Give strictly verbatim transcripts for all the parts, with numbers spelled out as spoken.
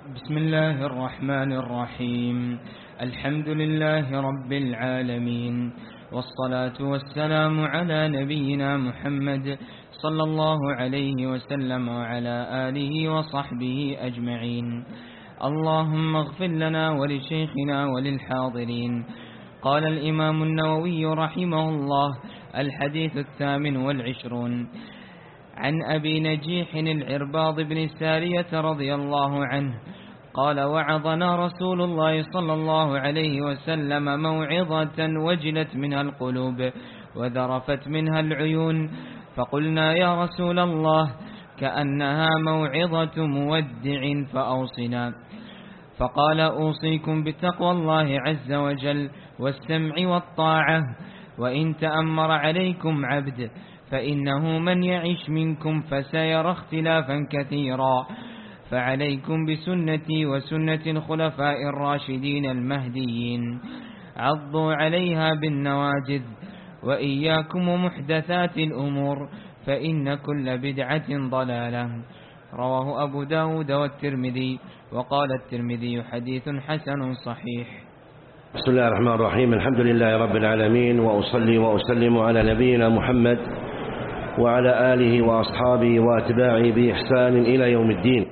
بسم الله الرحمن الرحيم. الحمد لله رب العالمين، والصلاة والسلام على نبينا محمد صلى الله عليه وسلم وعلى آله وصحبه أجمعين. اللهم اغفر لنا ولشيخنا وللحاضرين. قال الإمام النووي رحمه الله: الحديث الثامن والعشرون، عن أبي نجيح العرباض بن سارية رضي الله عنه قال: وعظنا رسول الله صلى الله عليه وسلم موعظة وجلت منها القلوب وذرفت منها العيون، فقلنا يا رسول الله كأنها موعظة مودع فأوصنا. فقال: أوصيكم بتقوى الله عز وجل والسمع والطاعة، وإن تأمر عليكم عبد فإنه من يعش منكم فسيرى اختلافا كثيرا، فعليكم بسنتي وسنة الخلفاء الراشدين المهديين، عضوا عليها بالنواجذ، وإياكم ومحدثات الأمور، فإن كل بدعة ضلالة. رواه أبو داود والترمذي، وقال الترمذي: حديث حسن صحيح. بسم الله الرحمن الرحيم. الحمد لله رب العالمين، وأصلي وأسلم على نبينا محمد وعلى آله وأصحابه وأتباعه بإحسان إلى يوم الدين.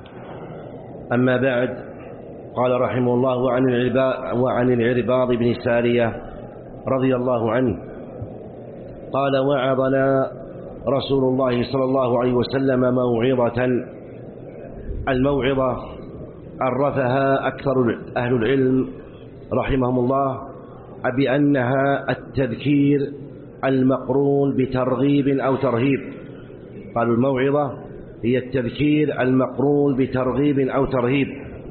أما بعد، قال رحمه الله: وعن العرباض بن سارية رضي الله عنه قال: وعظنا رسول الله صلى الله عليه وسلم موعظة. الموعظة عرفها أكثر أهل العلم رحمهم الله بأنها التذكير المقرون بترغيب أو ترهيب. قالوا الموعظة هي التذكير المقرون بترغيب أو ترهيب.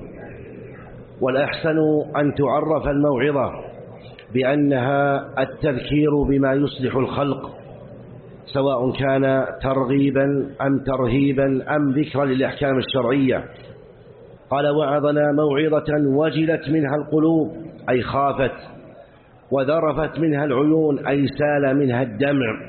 والأحسن أن تعرف الموعظة بأنها التذكير بما يصلح الخلق، سواء كان ترغيبا أم ترهيبا أم ذكرا للأحكام الشرعية. قال: وعظنا موعظة وجلت منها القلوب، أي خافت، وذرفت منها العيون، أي سال منها الدمع.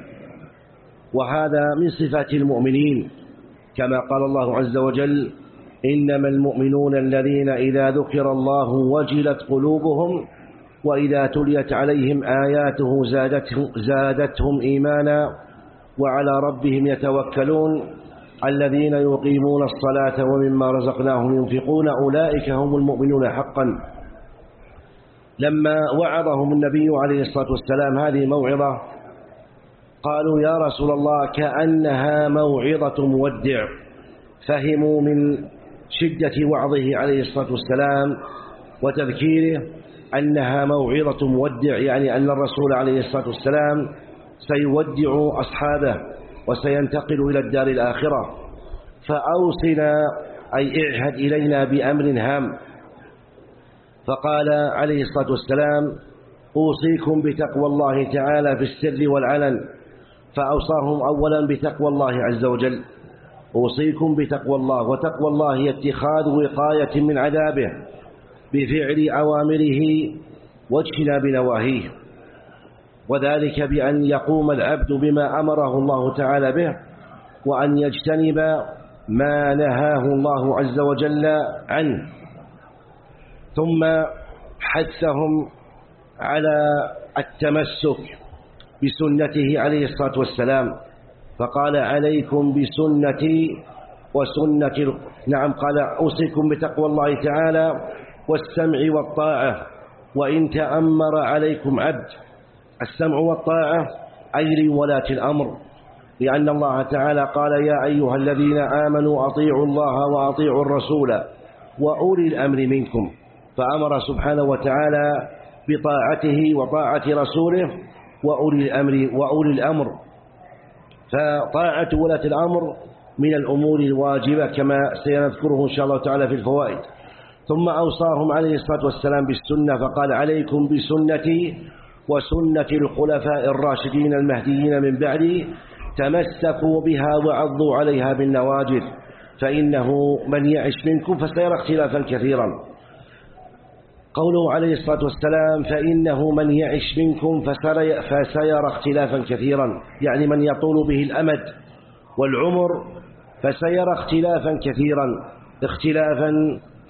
وهذا من صفات المؤمنين، كما قال الله عز وجل: إنما المؤمنون الذين إذا ذكر الله وجلت قلوبهم وإذا تليت عليهم آياته زادتهم, زادتهم إيمانا وعلى ربهم يتوكلون الذين يقيمون الصلاة ومما رزقناهم ينفقون أولئك هم المؤمنون حقا. لما وعظهم النبي عليه الصلاة والسلام هذه موعظة قالوا: يا رسول الله كأنها موعظة مودع. فهموا من شدة وعظه عليه الصلاة والسلام وتذكيره أنها موعظة مودع، يعني أن الرسول عليه الصلاة والسلام سيودع أصحابه وسينتقل إلى الدار الآخرة. فأوصنا، أي اعهد إلينا بأمر هام. فقال عليه الصلاة والسلام: أوصيكم بتقوى الله تعالى في السر والعلن. فأوصاهم أولا بتقوى الله عز وجل. أوصيكم بتقوى الله، وتقوى الله هي اتخاذ وقاية من عذابه بفعل أوامره واجتناب نواهيه، وذلك بأن يقوم العبد بما أمره الله تعالى به، وأن يجتنب ما نهاه الله عز وجل عنه. ثم حثهم على التمسك بسنته عليه الصلاة والسلام، فقال: عليكم بسنتي وسنة نعم قال: أوصيكم بتقوى الله تعالى والسمع والطاعة، وإن تأمر عليكم عبد. السمع والطاعة أي لولاة الأمر، لأن الله تعالى قال: يا أيها الذين آمنوا أطيعوا الله وأطيعوا الرسول وأولي الأمر منكم. فأمر سبحانه وتعالى بطاعته وطاعة رسوله وأولي الأمر وأولي الأمر. فطاعة ولاة الأمر من الأمور الواجبة كما سيذكره إن شاء الله تعالى في الفوائد. ثم أوصاهم عليه الصلاة والسلام بالسنة، فقال: عليكم بسنتي وسنة الخلفاء الراشدين المهديين من بعدي، تمسكوا بها وعضوا عليها بالنواجذ، فإنه من يعش منكم فسيرى اختلافا كثيرا. قوله عليه الصلاة والسلام: فإنه من يعش منكم فسيرى اختلافا كثيرا، يعني من يطول به الأمد والعمر فسيرى اختلافا كثيرا، اختلافا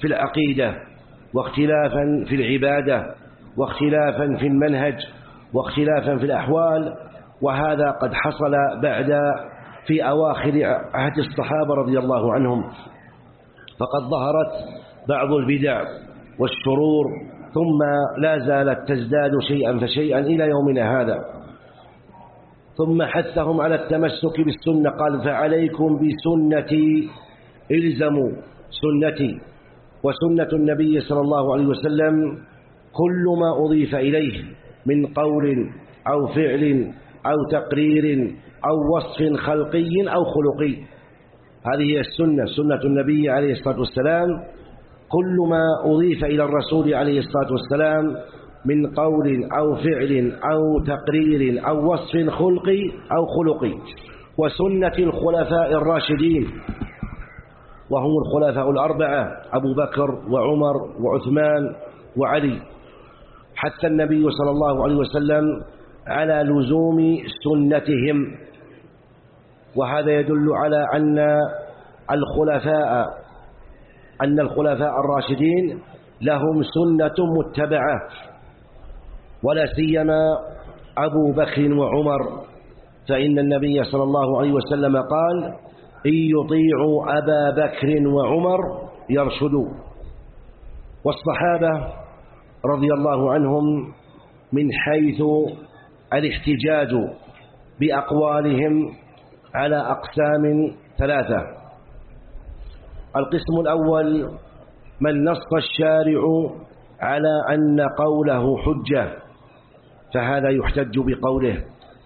في العقيدة، واختلافا في العبادة، واختلافا في المنهج، واختلافا في الأحوال. وهذا قد حصل بعد في أواخر عهد الصحابة رضي الله عنهم، فقد ظهرت بعض البدع والشرور ثم لا زالت تزداد شيئا فشيئا إلى يومنا هذا. ثم حثهم على التمسك بالسنة، قال فعليكم بسنتي، الزموا سنتي وسنة النبي صلى الله عليه وسلم كل ما أضيف إليه من قول أو فعل أو تقرير أو وصف خلقي أو خلقي. هذه هي السنة، سنة النبي عليه الصلاة والسلام، كل ما أضيف إلى الرسول عليه الصلاة والسلام من قول أو فعل أو تقرير أو وصف خلقي أو خلقي. وسنة الخلفاء الراشدين، وهم الخلفاء الأربعة أبو بكر وعمر وعثمان وعلي. حتى النبي صلى الله عليه وسلم على لزوم سنتهم، وهذا يدل على أن الخلفاء أن الخلفاء الراشدين لهم سنة متبعة، ولا سيما أبو بكر وعمر، فإن النبي صلى الله عليه وسلم قال إن يطيعوا أبا بكر وعمر يرشدوا. والصحابة رضي الله عنهم من حيث الاحتجاج بأقوالهم على أقسام ثلاثة. القسم الأول من نص الشارع على أن قوله حجة، فهذا يحتج بقوله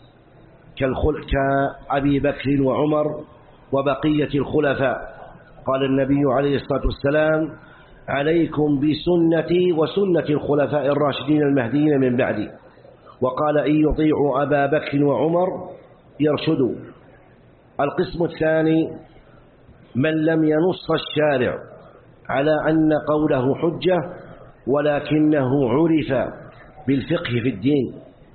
كأبي بكر وعمر وبقية الخلفاء. قال النبي عليه الصلاة والسلام عليكم بسنتي وسنة الخلفاء الراشدين المهديين من بعدي، وقال إن يطيعوا أبا بكر وعمر يرشدوا. القسم الثاني من لم ينص الشارع على أن قوله حجة ولكنه عرف بالفقه في الدين،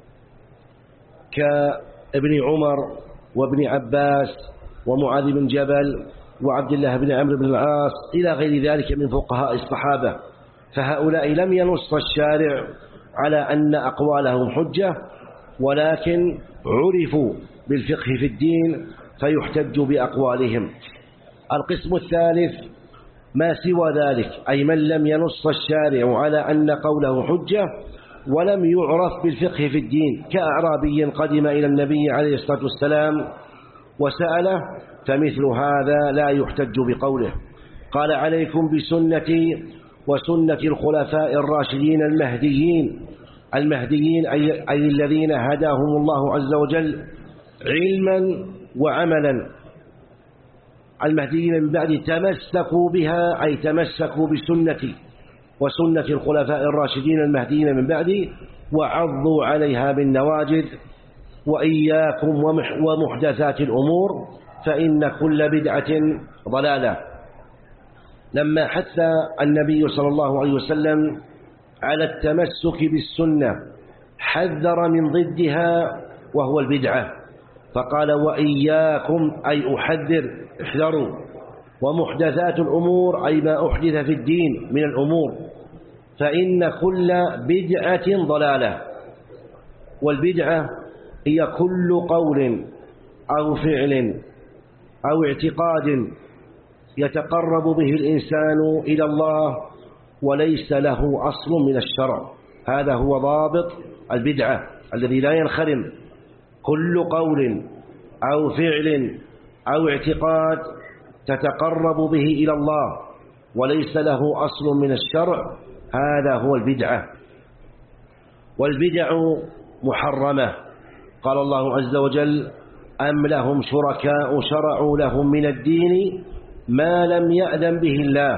كابن عمر وابن عباس ومعاذ بن جبل وعبد الله بن عمرو بن العاص إلى غير ذلك من فقهاء الصحابة. فهؤلاء لم ينص الشارع على أن أقوالهم حجة، ولكن عرفوا بالفقه في الدين فيحتج بأقوالهم. القسم الثالث ما سوى ذلك، أي من لم ينص الشارع على أن قوله حجة ولم يعرف بالفقه في الدين، كأعرابي قدم إلى النبي عليه الصلاة والسلام وسأله، فمثل هذا لا يحتج بقوله. قال عليكم بسنتي وسنة الخلفاء الراشدين المهديين. المهديين أي, أي الذين هداهم الله عز وجل علما وعملا. المهديين من بعد تمسكوا بها، أي تمسكوا بسنتي وسنة الخلفاء الراشدين المهديين من بعد وعضوا عليها بالنواجذ. وإياكم ومحدثات الأمور فإن كل بدعة ضلالة. لما حث النبي صلى الله عليه وسلم على التمسك بالسنة حذر من ضدها وهو البدعة، فقال وإياكم أي أحذر، احذروا، ومحدثات الأمور أي ما أحدث في الدين من الأمور، فإن كل بدعة ضلالة. والبدعة هي كل قول أو فعل أو اعتقاد يتقرب به الإنسان إلى الله وليس له أصل من الشرع. هذا هو ضابط البدعة الذي لا ينخرم. كل قول أو فعل أو اعتقاد تتقرب به إلى الله وليس له أصل من الشرع، هذا هو البدعة. والبدع محرمة. قال الله عز وجل أم لهم شركاء شرعوا لهم من الدين ما لم يأذن به الله.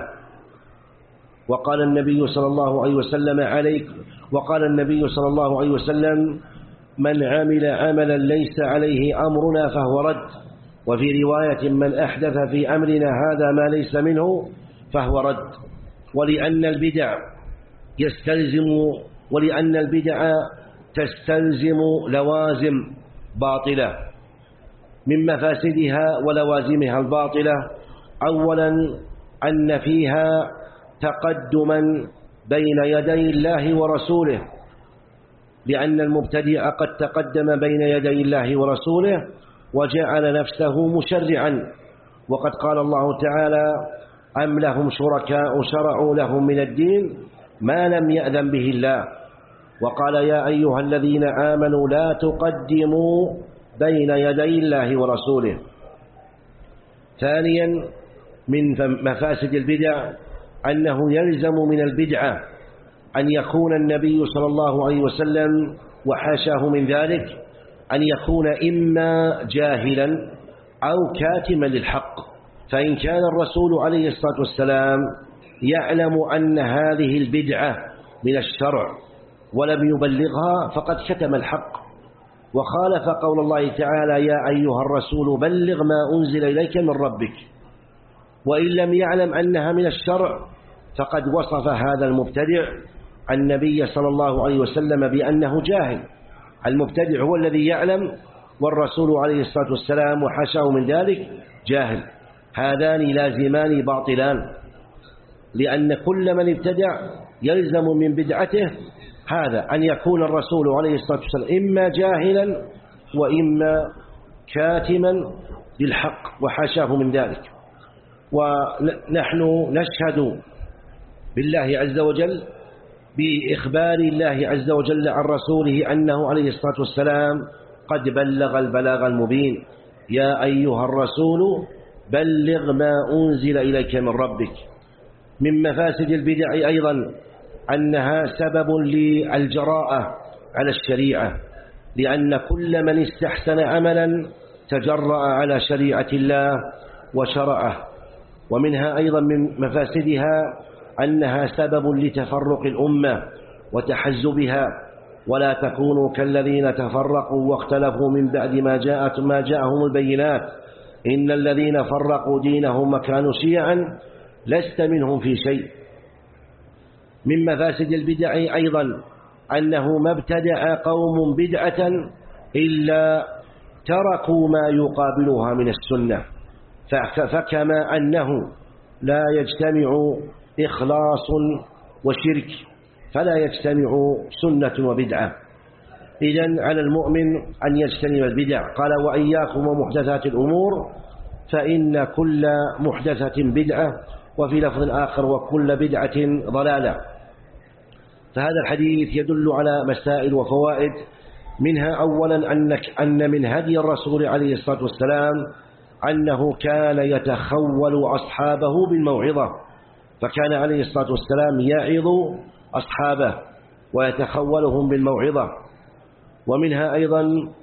وقال النبي صلى الله عليه وسلم عليك وقال النبي صلى الله عليه وسلم من عمل عملا ليس عليه أمرنا فهو رد. وفي رواية من أحدث في أمرنا هذا ما ليس منه فهو رد. ولأن البدع يستلزم ولأن البدع تستلزم لوازم باطلة. من مفاسدها ولوازمها الباطلة أولا أن فيها تقدما بين يدي الله ورسوله، لأن المبتدع قد تقدم بين يدي الله ورسوله وجعل نفسه مشرعا، وقد قال الله تعالى: أم لهم شركاء شرعوا لهم من الدين ما لم يأذن به الله. وقال: يا أيها الذين آمنوا لا تقدموا بين يدي الله ورسوله. ثانيا من مفاسد البدع أنه يلزم من البدعة أن يكون النبي صلى الله عليه وسلم وحاشاه من ذلك أن يكون إما جاهلا أو كاتما للحق، فإن كان الرسول عليه الصلاة والسلام يعلم أن هذه البدعة من الشرع ولم يبلغها فقد كتم الحق وخالف قول الله تعالى: يا أيها الرسول بلغ ما أنزل إليك من ربك. وإن لم يعلم أنها من الشرع فقد وصف هذا المبتدع النبي صلى الله عليه وسلم بأنه جاهل. المبتدع هو الذي يعلم، والرسول عليه الصلاة والسلام وحاشاه من ذلك جاهل. هذان لازمان باطلان، لأن كل من ابتدع يلزم من بدعته هذا أن يكون الرسول عليه الصلاة والسلام إما جاهلا وإما كاتما للحق وحاشاه من ذلك. ونحن نشهد بالله عز وجل بإخبار الله عز وجل عن رسوله أنه عليه الصلاة والسلام قد بلغ البلاغ المبين: يا أيها الرسول بلغ ما أنزل إليك من ربك. من مفاسد البدع أيضا أنها سبب للجراءة على الشريعة، لأن كل من استحسن عملا تجرأ على شريعة الله وشرعه. ومنها أيضا من مفاسدها أنها سبب لتفرق الأمة وتحزبها، ولا تكونوا كالذين تفرقوا واختلفوا من بعد ما جاءت ما جاءهم البينات إن الذين فرقوا دينهم وكانوا شيعا لست منهم في شيء. من مفاسد البدع أيضا أنه ما ابتدع قوم بدعة إلا تركوا ما يقابلها من السنة، فكما أنه لا يجتمع إخلاص وشرك فلا يجتمع سنة وبدعة. إذن على المؤمن أن يجتنب البدع. قال: وإياكم ومحدثات الأمور فإن كل محدثة بدعة، وفي لفظ آخر: وكل بدعة ضلالة. فهذا الحديث يدل على مسائل وفوائد، منها أولا أنك أن من هدي الرسول عليه الصلاة والسلام أنه كان يتخول أصحابه بالموعظة، فكان عليه الصلاة والسلام يعظ أصحابه ويتخولهم بالموعظة. ومنها أيضا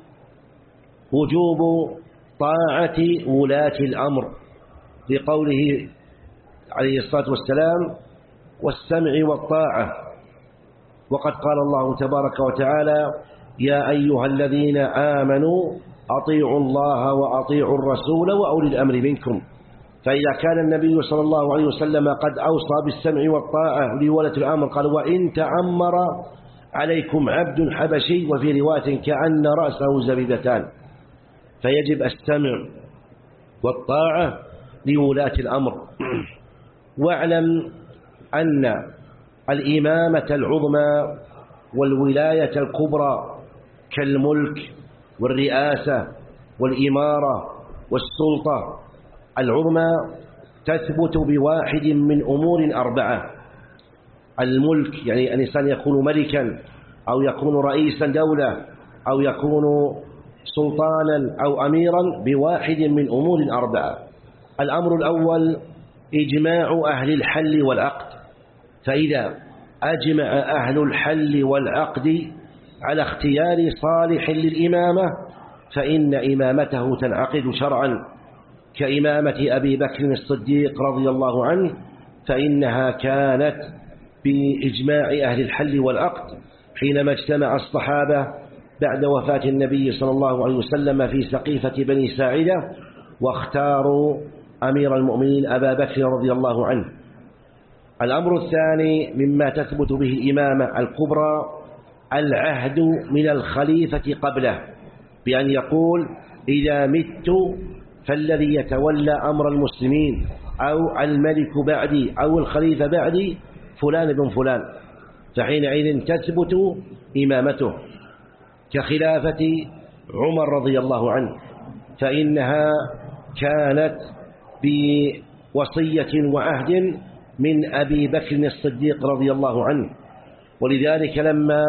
وجوب طاعة ولاة الأمر، لقوله عليه الصلاة والسلام: والسمع والطاعة. وقد قال الله تبارك وتعالى: يا أيها الذين آمنوا أطيعوا الله وأطيعوا الرسول وأولي الأمر منكم. فإذا كان النبي صلى الله عليه وسلم قد أوصى بالسمع والطاعة لولاة الأمر، قال: وإن تعمر عليكم عبد حبشي، وفي رواية كأن رأسه زبيبتان. فيجب السمع والطاعة لولاة الأمر. واعلم أن الإمامة العظمى والولاية الكبرى كالملك والرئاسة والإمارة والسلطة العظمى تثبت بواحد من أمور أربعة. الملك يعني الإنسان يكون ملكا أو يكون رئيسا دولة أو يكون سلطانا أو أميرا بواحد من أمور أربعة. الأمر الأول إجماع أهل الحل والعقد، فإذا أجمع أهل الحل والعقد على اختيار صالح للإمامة فإن إمامته تنعقد شرعا، كإمامة أبي بكر الصديق رضي الله عنه، فإنها كانت بإجماع أهل الحل والعقد حينما اجتمع الصحابة بعد وفاة النبي صلى الله عليه وسلم في سقيفة بني ساعدة واختاروا أمير المؤمنين أبا بكر رضي الله عنه. الأمر الثاني مما تثبت به الإمامة الكبرى العهد من الخليفة قبله، بأن يقول: إذا مت فالذي يتولى أمر المسلمين أو الملك بعدي أو الخليفة بعدي فلان بن فلان، فحينئذ تثبت إمامته، كخلافة عمر رضي الله عنه، فإنها كانت بوصية وعهد من أبي بكر الصديق رضي الله عنه. ولذلك لما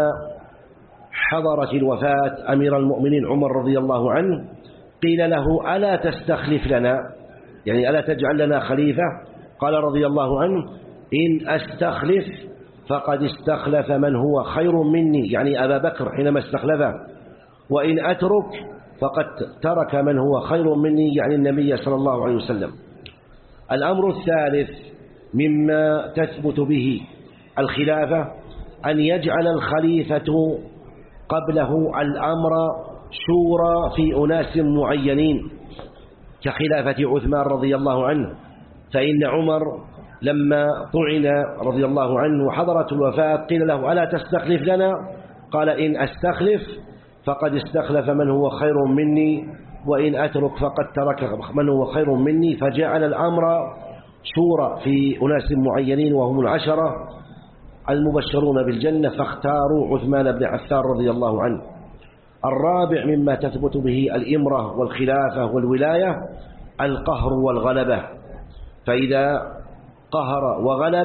حضرت الوفاة أمير المؤمنين عمر رضي الله عنه قيل له ألا تستخلف لنا، يعني ألا تجعل لنا خليفة؟ قال رضي الله عنه إن أستخلف فقد استخلف من هو خير مني، يعني أبا بكر حينما استخلفه، وإن أترك فقد ترك من هو خير مني، يعني النبي صلى الله عليه وسلم. الأمر الثالث مما تثبت به الخلافة أن يجعل الخليفة قبله الأمر شورى في أناس معينين، كخلافة عثمان رضي الله عنه، فإن عمر لما طعن رضي الله عنه وحضرت الوفاة قيل له ألا تستخلف لنا؟ قال إن أستخلف فقد استخلف من هو خير مني، وإن أترك فقد ترك من هو خير مني، فجعل الأمر شورى في أناس معينين وهم العشرة المبشرون بالجنة، فاختاروا عثمان بن عفان رضي الله عنه. الرابع مما تثبت به الإمرة والخلافة والولاية القهر والغلبة، فإذا قهر وغلب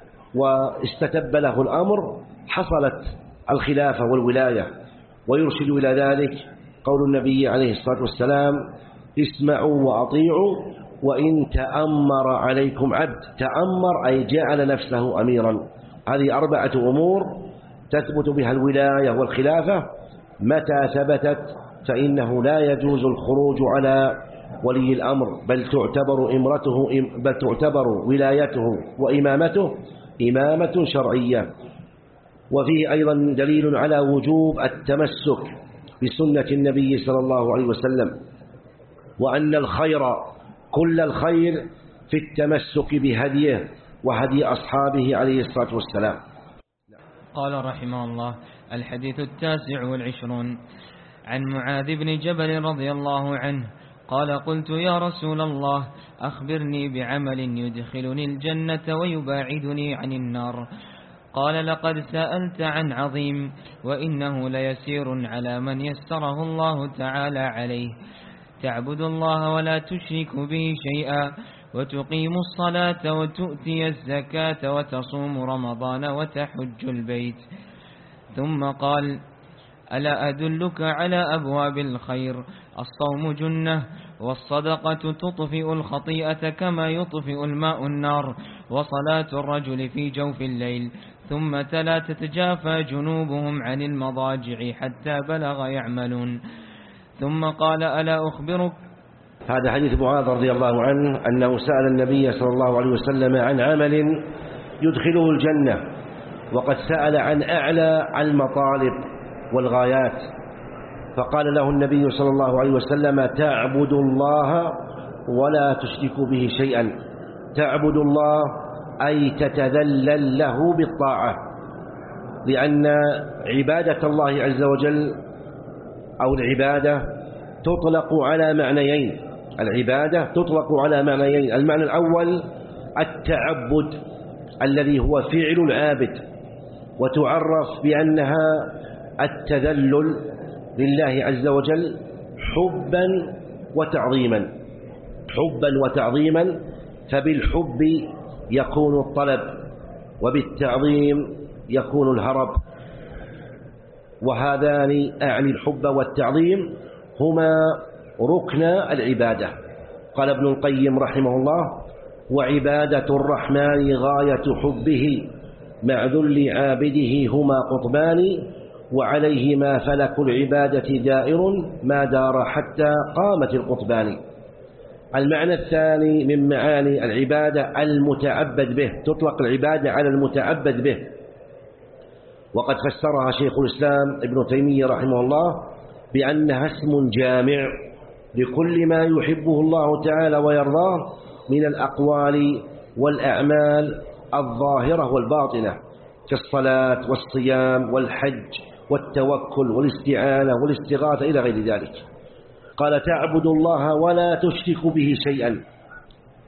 واستتب له الأمر حصلت الخلافة والولاية. ويرشد إلى ذلك قول النبي عليه الصلاة والسلام اسمعوا وأطيعوا وإن تأمر عليكم عبد. تأمر أي جعل نفسه أميرا. هذه أربعة أمور تثبت بها الولاية والخلافة، متى ثبتت فإنه لا يجوز الخروج على ولي الأمر، بل تعتبر إمرته بل تعتبر ولايته وإمامته إمامة شرعية. وفيه أيضا دليل على وجوب التمسك بسنة النبي صلى الله عليه وسلم، وأن الخير كل الخير في التمسك بهديه وهدي أصحابه عليه الصلاة والسلام. قال رحمه الله: الحديث التاسع والعشرون عن معاذ بن جبل رضي الله عنه قال: قلت يا رسول الله أخبرني بعمل يدخلني الجنة ويباعدني عن النار. قال: لقد سألت عن عظيم، وإنه ليسير على من يسره الله تعالى عليه. تعبد الله ولا تشرك به شيئا، وتقيم الصلاة وتؤتي الزكاة وتصوم رمضان وتحج البيت. ثم قال: ألا أدلك على أبواب الخير؟ الصوم جنة، والصدقة تطفئ الخطيئة كما يطفئ الماء النار، وصلاة الرجل في جوف الليل. ثم تلا: تتجافى جنوبهم عن المضاجع حتى بلغ يعملون. ثم قال: ألا أخبرك؟ هذا حديث معاذ رضي الله عنه أنه سأل النبي صلى الله عليه وسلم عن عمل يدخله الجنة، وقد سأل عن أعلى المطالب والغايات، فقال له النبي صلى الله عليه وسلم: تعبد الله ولا تشرك به شيئا. تعبد الله أي تتذلل له بالطاعة، لأن عبادة الله عز وجل أو العبادة تطلق على معنيين. العبادة تطلق على معنيين: المعنى الأول التعبد الذي هو فعل العابد، وتعرف بأنها التذلل لله عز وجل حبا وتعظيما. حبا وتعظيما، فبالحب يكون الطلب، وبالتعظيم يكون الهرب، وهذان أعني الحب والتعظيم هما ركن العبادة. قال ابن القيم رحمه الله: وعبادة الرحمن غاية حبه مع ذل عابده هما قطبان، وعليهما فلك العبادة دائر ما دار حتى قامت القطبان. المعنى الثاني من معاني العبادة المتعبد به، تطلق العبادة على المتعبد به، وقد فسرها شيخ الإسلام ابن تيمية رحمه الله بأنها اسم جامع لكل ما يحبه الله تعالى ويرضاه من الأقوال والأعمال الظاهرة والباطنة، كالصلاة والصيام والحج والتوكل والاستعانة والاستغاثة إلى غير ذلك. قال: تعبد الله ولا تشرك به شيئا.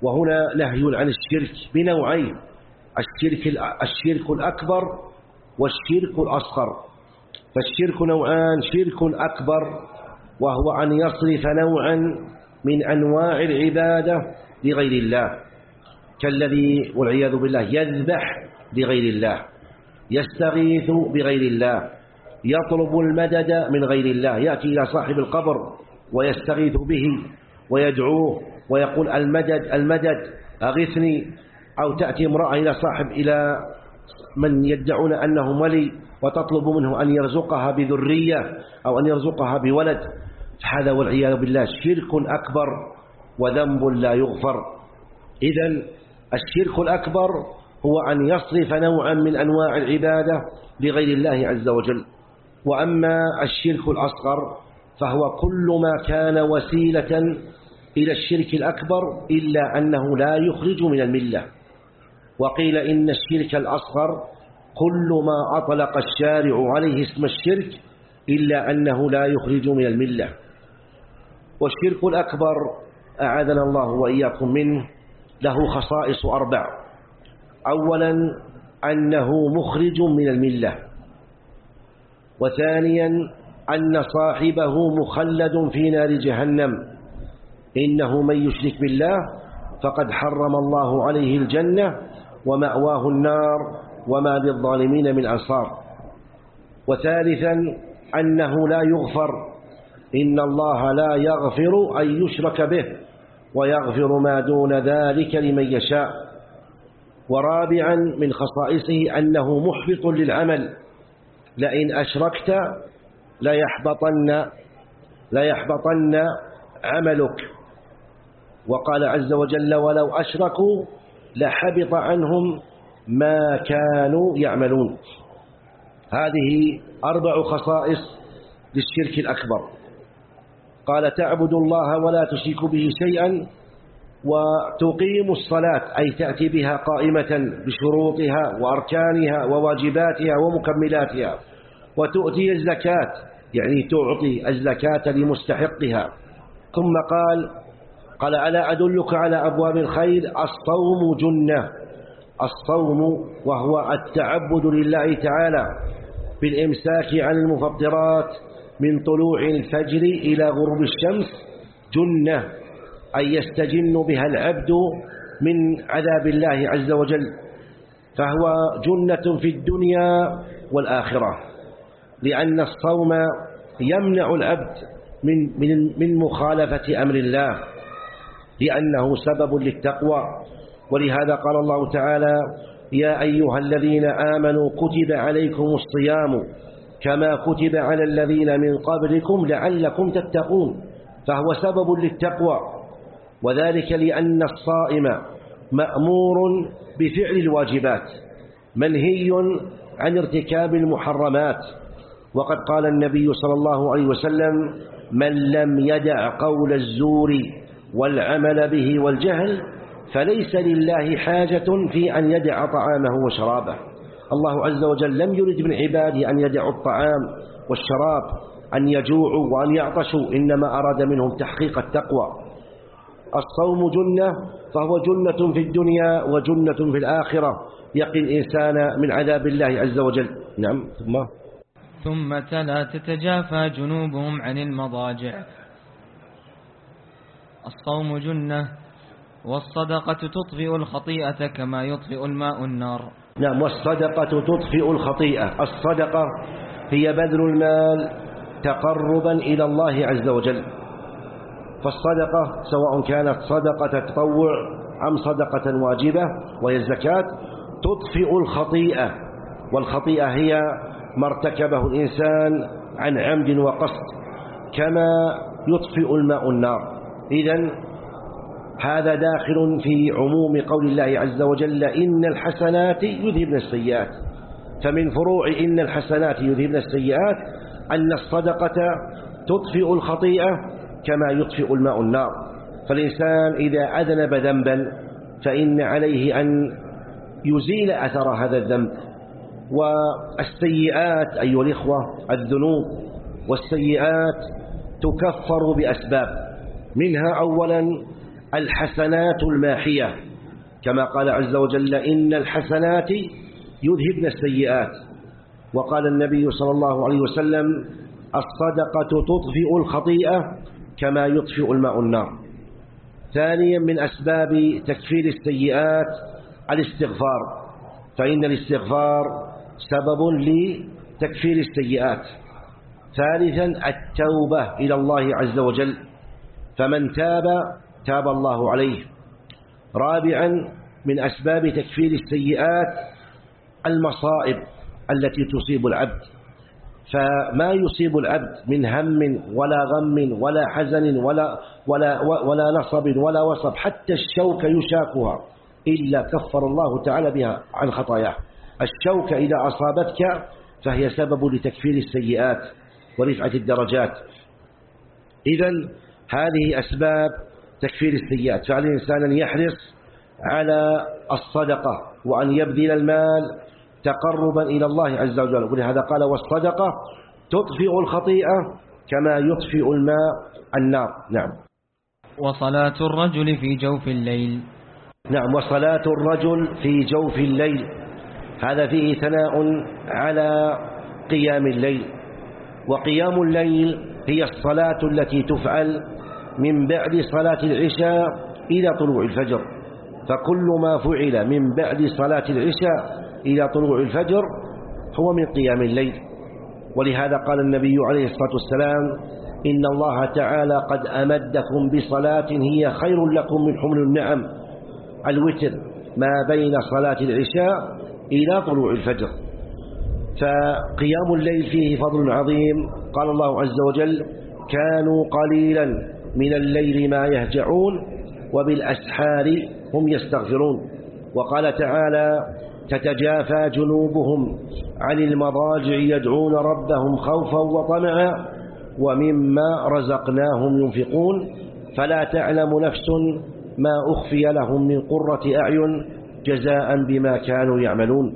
وهنا نهي عن الشرك بنوعين: الشرك الشرك الأكبر والشرك الأصغر. فالشرك نوعان: شرك أكبر وهو أن يصرف نوعا من أنواع العبادة لغير الله، كالذي والعياذ بالله يذبح لغير الله، يستغيث بغير الله، يطلب المدد من غير الله، يأتي إلى صاحب القبر ويستغيث به ويدعوه ويقول المدد المدد أغثني. أو تأتي امرأة إلى صاحب إلى من يدعون أنه ولي وتطلب منه أن يرزقها بذرية أو أن يرزقها بولد. هذا والعياذ بالله شرك أكبر وذنب لا يغفر. إذن الشرك الأكبر هو أن يصرف نوعا من أنواع العبادة لغير الله عز وجل. وأما الشرك الأصغر فهو كل ما كان وسيلة إلى الشرك الأكبر إلا أنه لا يخرج من الملة. وقيل إن الشرك الأصغر كل ما أطلق الشارع عليه اسم الشرك إلا أنه لا يخرج من الملة. والشرك الأكبر أعاذنا الله وإياكم منه له خصائص أربع: أولا أنه مخرج من الملة، وثانيا أن صاحبه مخلد في نار جهنم، إنه من يشرك بالله فقد حرم الله عليه الجنة ومأواه النار وما للظالمين من أنصار. وثالثا أنه لا يغفر، إن الله لا يغفر أن يشرك به ويغفر ما دون ذلك لمن يشاء. ورابعا من خصائصه أنه محبط للعمل، لئن أشركت لا يحبطن لا يحبطن عملك. وقال عز وجل: ولو أشركوا لحبط عنهم ما كانوا يعملون. هذه أربع خصائص للشرك الأكبر. قال: تعبد الله ولا تشرك به شيئا، وتقيم الصلاة أي تأتي بها قائمة بشروطها وأركانها وواجباتها ومكملاتها، وتؤتي الزكاة يعني تعطي الزكاة لمستحقها. ثم قال قال ألا أدلك على أبواب الخير؟ الصوم جنة. الصوم وهو التعبد لله تعالى بالإمساك عن المفطرات من طلوع الفجر إلى غروب الشمس جنة، أي يستجن بها العبد من عذاب الله عز وجل، فهو جنة في الدنيا والآخرة، لأن الصوم يمنع العبد من من من مخالفة أمر الله، لأنه سبب للتقوى. ولهذا قال الله تعالى: يا أيها الذين آمنوا كتب عليكم الصيام كما كتب على الذين من قبلكم لعلكم تتقون، فهو سبب للتقوى. وذلك لأن الصائم مأمور بفعل الواجبات منهي عن ارتكاب المحرمات. وقد قال النبي صلى الله عليه وسلم: من لم يدع قول الزور والعمل به والجهل فليس لله حاجة في أن يدع طعامه وشرابه. الله عز وجل لم يرد من عباده أن يدعوا الطعام والشراب، أن يجوعوا وأن يعطشوا، إنما أراد منهم تحقيق التقوى. الصوم جنة، فهو جنة في الدنيا وجنة في الآخرة، يقي الإنسان من عذاب الله عز وجل. نعم. ثم ثم تلا: تتجافى جنوبهم عن المضاجع. الصوم جنة، والصدقة تطفئ الخطيئة كما يطفئ الماء النار. نعم. والصدقة تطفئ الخطيئة. الصدقة هي بذل المال تقربا إلى الله عز وجل، فالصدقة سواء كانت صدقة تطوع أم صدقة واجبة وهي الزكاة تطفئ الخطيئة، والخطيئة هي ما ارتكبه الإنسان عن عمد وقصد، كما يطفئ الماء النار. إذن هذا داخل في عموم قول الله عز وجل: إن الحسنات يذهبن السيئات. فمن فروع إن الحسنات يذهبن السيئات أن الصدقة تطفئ الخطيئة كما يطفئ الماء النار. فالإنسان إذا أذنب ذنبا فإن عليه أن يزيل أثر هذا الذنب. والسيئات أيها الإخوة، الذنوب والسيئات تكفر بأسباب، منها أولا الحسنات الماحية، كما قال عز وجل إن الحسنات يذهبن السيئات. وقال النبي صلى الله عليه وسلم الصدقة تطفئ الخطيئة كما يطفئ الماء النار. ثانيا من أسباب تكفير السيئات الاستغفار، فإن الاستغفار سبب لتكفير السيئات. ثالثا التوبة إلى الله عز وجل، فمن تاب تاب الله عليه. رابعا من أسباب تكفير السيئات المصائب التي تصيب العبد، فما يصيب العبد من هم ولا غم ولا حزن ولا, ولا, ولا نصب ولا وصب، حتى الشوكة يشاكها إلا كفر الله تعالى بها عن خطاياه. الشوكة إذا أصابتك فهي سبب لتكفير السيئات ورفعة الدرجات. إذن هذه أسباب تكفير السيئات، فعلى الإنسان أن يحرص على الصدقة وأن يبذل المال تقربا إلى الله عز وجل، ولهذا قال والصدقة تطفئ الخطيئة كما يطفئ الماء النار. نعم. وصلاة الرجل في جوف الليل. نعم، وصلاة الرجل في جوف الليل، هذا فيه ثناء على قيام الليل. وقيام الليل هي الصلاة التي تفعل من بعد صلاة العشاء إلى طلوع الفجر، فكل ما فعل من بعد صلاة العشاء إلى طلوع الفجر هو من قيام الليل. ولهذا قال النبي عليه الصلاة والسلام إن الله تعالى قد أمدكم بصلاة هي خير لكم من حمل النعم، الوتر ما بين صلاة العشاء إلى طلوع الفجر. فقيام الليل فيه فضل عظيم. قال الله عز وجل كانوا قليلا من الليل ما يهجعون وبالأسحار هم يستغفرون. وقال تعالى تتجافى جنوبهم عن المضاجع يدعون ربهم خوفا وطمعا ومما رزقناهم ينفقون فلا تعلم نفس ما أخفي لهم من قرة أعين جزاء بما كانوا يعملون.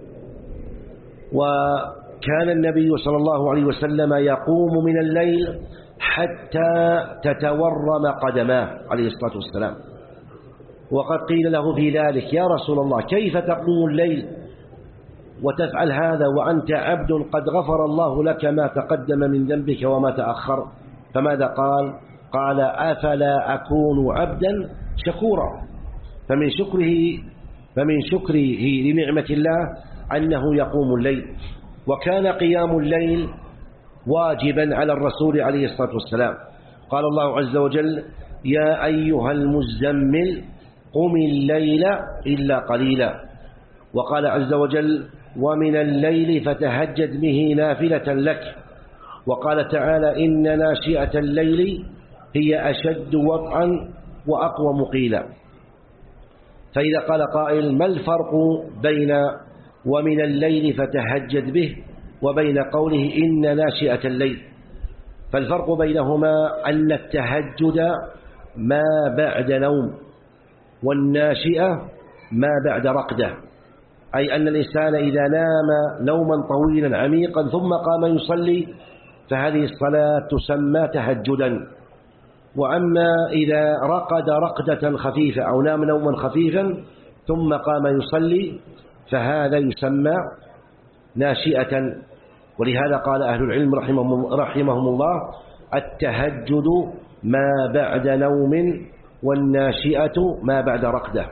وكان النبي صلى الله عليه وسلم يقوم من الليل حتى تتورم قدماه عليه الصلاة والسلام. وقد قيل له في ذلك يا رسول الله كيف تقوم الليل وتفعل هذا وأنت عبد قد غفر الله لك ما تقدم من ذنبك وما تأخر؟ فماذا قال؟ قال أفلا أكون عبدا شكورا. فمن شكره فمن شكره لنعمة الله أنه يقوم الليل. وكان قيام الليل واجبا على الرسول عليه الصلاة والسلام. قال الله عز وجل يا أيها المزمل قم الليل إلا قليلا. وقال عز وجل ومن الليل فتهجد به نافلة لك. وقال تعالى إن ناشئة الليل هي أشد وطئا وأقوم قيلا. فإذا قال قائل ما الفرق بين ومن الليل فتهجد به وبين قوله إن ناشئة الليل؟ فالفرق بينهما أن التهجد ما بعد نوم والناشئة ما بعد رقدة، أي أن الإنسان إذا نام نوما طويلا عميقا ثم قام يصلي فهذه الصلاة تسمى تهجدا. وأما إذا رقد رقدة خفيفة أو نام نوما خفيفا ثم قام يصلي فهذا يسمى ناشئة. ولهذا قال أهل العلم رحمهم, رحمهم الله التهجد ما بعد نوم والناشئة ما بعد رقدة.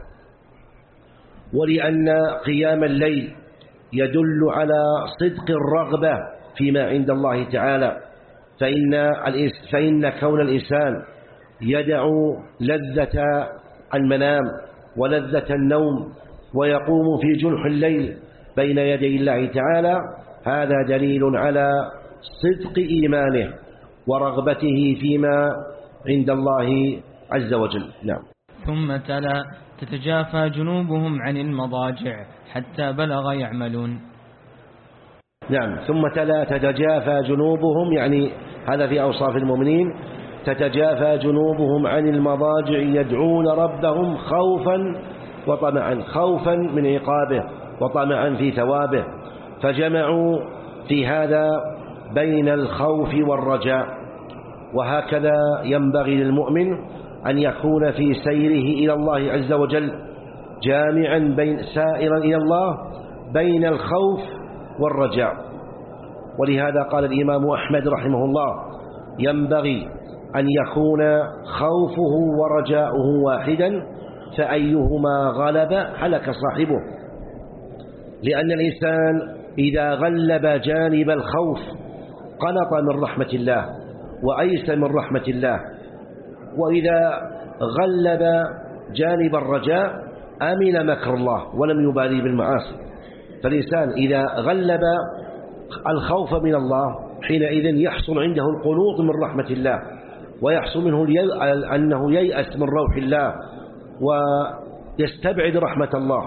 ولأن قيام الليل يدل على صدق الرغبة فيما عند الله تعالى، فإن, فإن كون الإنسان يدع لذة المنام ولذة النوم ويقوم في جنح الليل بين يدي الله تعالى هذا دليل على صدق إيمانه ورغبته فيما عند الله عز وجل. نعم. ثم تلا تتجافى جنوبهم عن المضاجع حتى بلغ يعملون. نعم. ثم تلا تتجافى جنوبهم، يعني هذا في أوصاف المؤمنين، تتجافى جنوبهم عن المضاجع يدعون ربهم خوفا وطمعا، خوفا من عقابه وطمعا في ثوابه، فجمعوا في هذا بين الخوف والرجاء. وهكذا ينبغي للمؤمن أن يكون في سيره إلى الله عز وجل جامعا بين سائرا إلى الله بين الخوف والرجاء. ولهذا قال الإمام أحمد رحمه الله ينبغي أن يكون خوفه ورجاؤه واحدا، فأيهما غلب هلك صاحبه. لأن الإنسان إذا غلب جانب الخوف قنط من رحمة الله وأيس من رحمة الله، وإذا غلب جانب الرجاء أمن مكر الله ولم يبالي بالمعاصي. فالإنسان إذا غلب الخوف من الله حينئذ يحصل عنده القنوط من رحمة الله، ويحصل منه أنه ييأس من روح الله ويستبعد رحمة الله.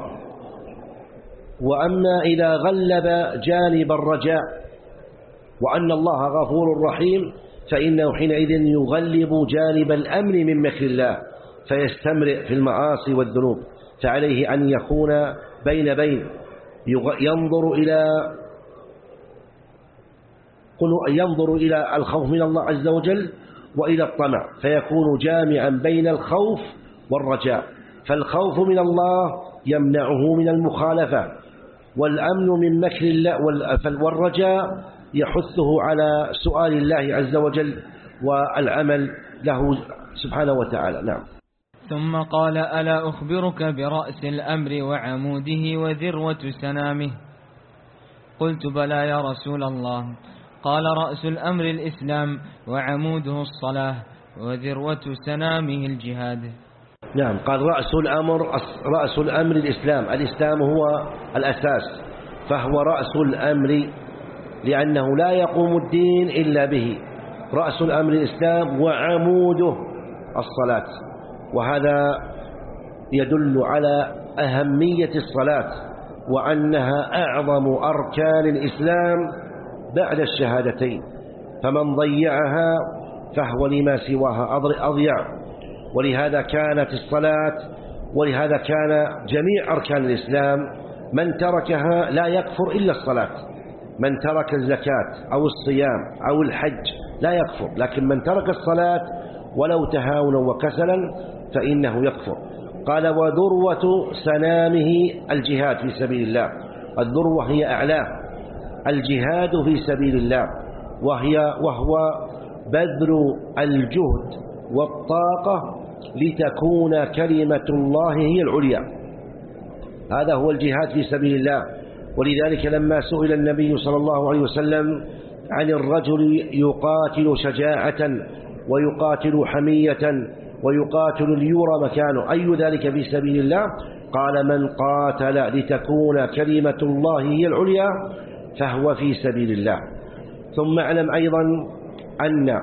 وأما إذا غلب جانب الرجاء وأن الله غفور رحيم فإنه حينئذ يغلب جانب الأمن من مكر الله فيستمرئ في المعاصي والذنوب. فعليه أن يكون بين بين ينظر إلى ينظر إلى الخوف من الله عز وجل وإلى الطمع، فيكون جامعا بين الخوف والرجاء. فالخوف من الله يمنعه من المخالفة، والأمن من مكر الله، والرجاء يحثه على سؤال الله عز وجل والعمل له سبحانه وتعالى. نعم. ثم قال: ألا أخبرك برأس الأمر وعموده وذروة سنامه؟ قلت: بلى يا رسول الله. قال: رأس الأمر الإسلام، وعموده الصلاة، وذروة سنامه الجهاد. نعم. قال: رأس الأمر رأس الأمر الإسلام. الإسلام هو الأساس، فهو رأس الأمر لأنه لا يقوم الدين إلا به. رأس الأمر الإسلام وعموده الصلاة، وهذا يدل على أهمية الصلاة وأنها أعظم أركان الإسلام بعد الشهادتين، فمن ضيعها فهو لما سواها أضيع. ولهذا كانت الصلاة ولهذا كان جميع أركان الإسلام من تركها لا يكفر إلا الصلاة. من ترك الزكاة أو الصيام أو الحج لا يكفر، لكن من ترك الصلاة ولو تهاونا وكسلا فإنه يكفر. قال: وذروة سنامه الجهاد في سبيل الله. الذروة هي أعلاه، الجهاد في سبيل الله، وهي وهو بذل الجهد والطاقة لتكون كلمة الله هي العليا. هذا هو الجهاد في سبيل الله. ولذلك لما سئل النبي صلى الله عليه وسلم عن الرجل يقاتل شجاعة ويقاتل حمية ويقاتل ليرى مكانه أي ذلك في سبيل الله، قال: من قاتل لتكون كلمة الله هي العليا فهو في سبيل الله. ثم اعلم أيضا أن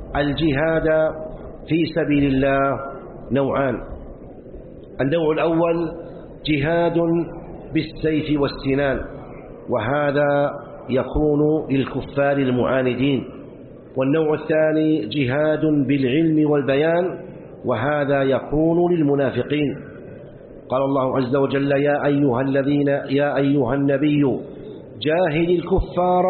الجهاد في سبيل الله نوعان. النوع الأول جهاد بالسيف والسنان، وهذا يكون للكفار المعاندين. والنوع الثاني جهاد بالعلم والبيان، وهذا يكون للمنافقين. قال الله عز وجل: يا أيها الذين يا أيها النبي جاهد الكفار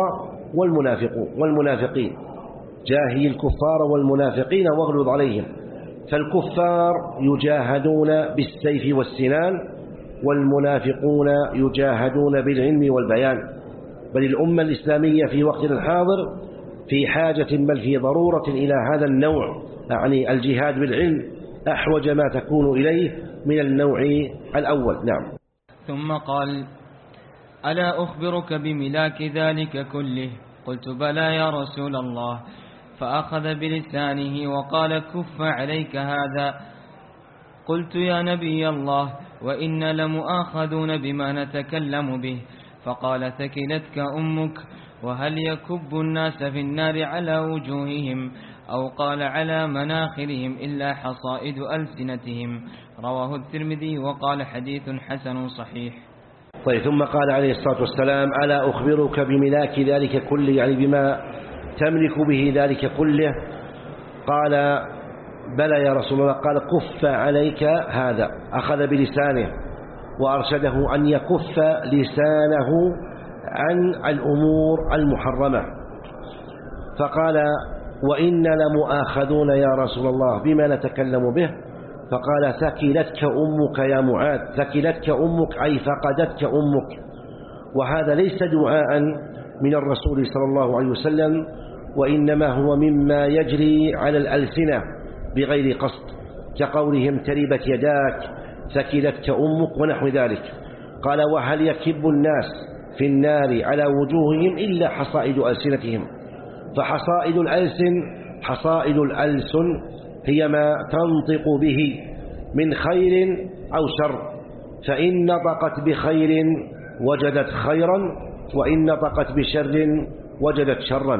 والمنافقين جاهد الكفار والمنافقين واغلظ عليهم. فالكفار يجاهدون بالسيف والسنان، والمنافقون يجاهدون بالعلم والبيان. بل الأمة الإسلامية في وقتنا الحاضر في حاجة بل في ضرورة إلى هذا النوع، يعني الجهاد بالعلم أحوج ما تكون إليه من النوع الأول. نعم. ثم قال: ألا أخبرك بملاك ذلك كله؟ قلت: بلى يا رسول الله. فأخذ بلسانه وقال: كف عليك هذا. قلت: يا نبي الله، وإنا لمؤاخذون بما نتكلم به. فقال: ثكلتك أمك، وهل يكب الناس في النار على وجوههم أو قال على مناخرهم إلا حصائد ألسنتهم؟ رواه الترمذي وقال: حديث حسن صحيح. طيب. ثم قال عليه الصلاة والسلام: ألا أخبرك بملاك ذلك كله، يعني بما تملك به ذلك كله؟ قال: بلى يا رسول الله. قال: كف عليك هذا. أخذ بلسانه وأرشده أن يكف لسانه عن الأمور المحرمة. فقال وإن لمؤاخذون يا رسول الله بما نتكلم به. فقال ثكلتك أمك يا معاذ، ثكلتك أمك أي فقدتك أمك. وهذا ليس دعاء من الرسول صلى الله عليه وسلم، وإنما هو مما يجري على الألسنة بغير قصد، كقولهم تربت يداك، ثكلتك أمك ونحو ذلك. قال وهل يكب الناس في النار على وجوههم إلا حصائد ألسنتهم. فحصائد الألسن حصائد الألسن هي ما تنطق به من خير أو شر، فإن نطقت بخير وجدت خيرا، وإن نطقت بشر وجدت شرا.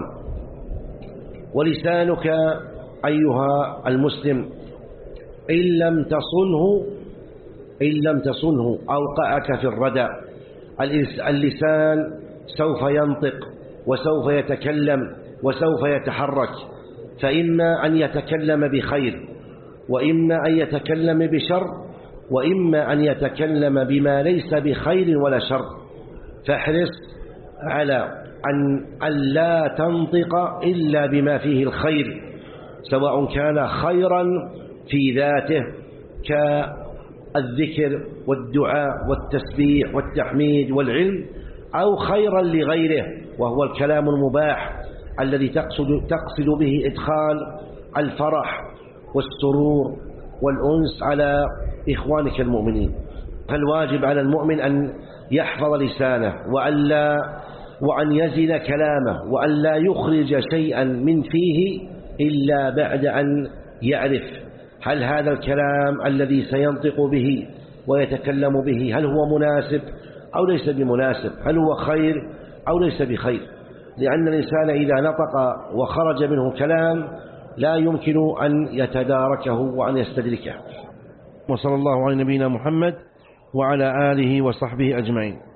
ولسانك أيها المسلم إن لم تصنه إن لم تصنه أوقعك في الردى. اللسان سوف ينطق وسوف يتكلم وسوف يتحرك، فإما أن يتكلم بخير، وإما أن يتكلم بشر، وإما أن يتكلم بما ليس بخير ولا شر. فاحرص على أن لا تنطق إلا بما فيه الخير، سواء كان خيرا في ذاته كالذكر والدعاء والتسبيح والتحميد والعلم، أو خيرا لغيره وهو الكلام المباح الذي تقصد, تقصد به إدخال الفرح والسرور والأنس على إخوانك المؤمنين. فالواجب على المؤمن أن يحفظ لسانه، وأن, لا وأن يزن كلامه، وأن لا يخرج شيئا من فيه إلا بعد أن يعرف هل هذا الكلام الذي سينطق به ويتكلم به هل هو مناسب أو ليس بمناسب، هل هو خير أو ليس بخير. لأن الإنسان إذا نطق وخرج منه كلام لا يمكن أن يتداركه وأن يستدركه. وصلى الله على نبينا محمد وعلى آله وصحبه أجمعين.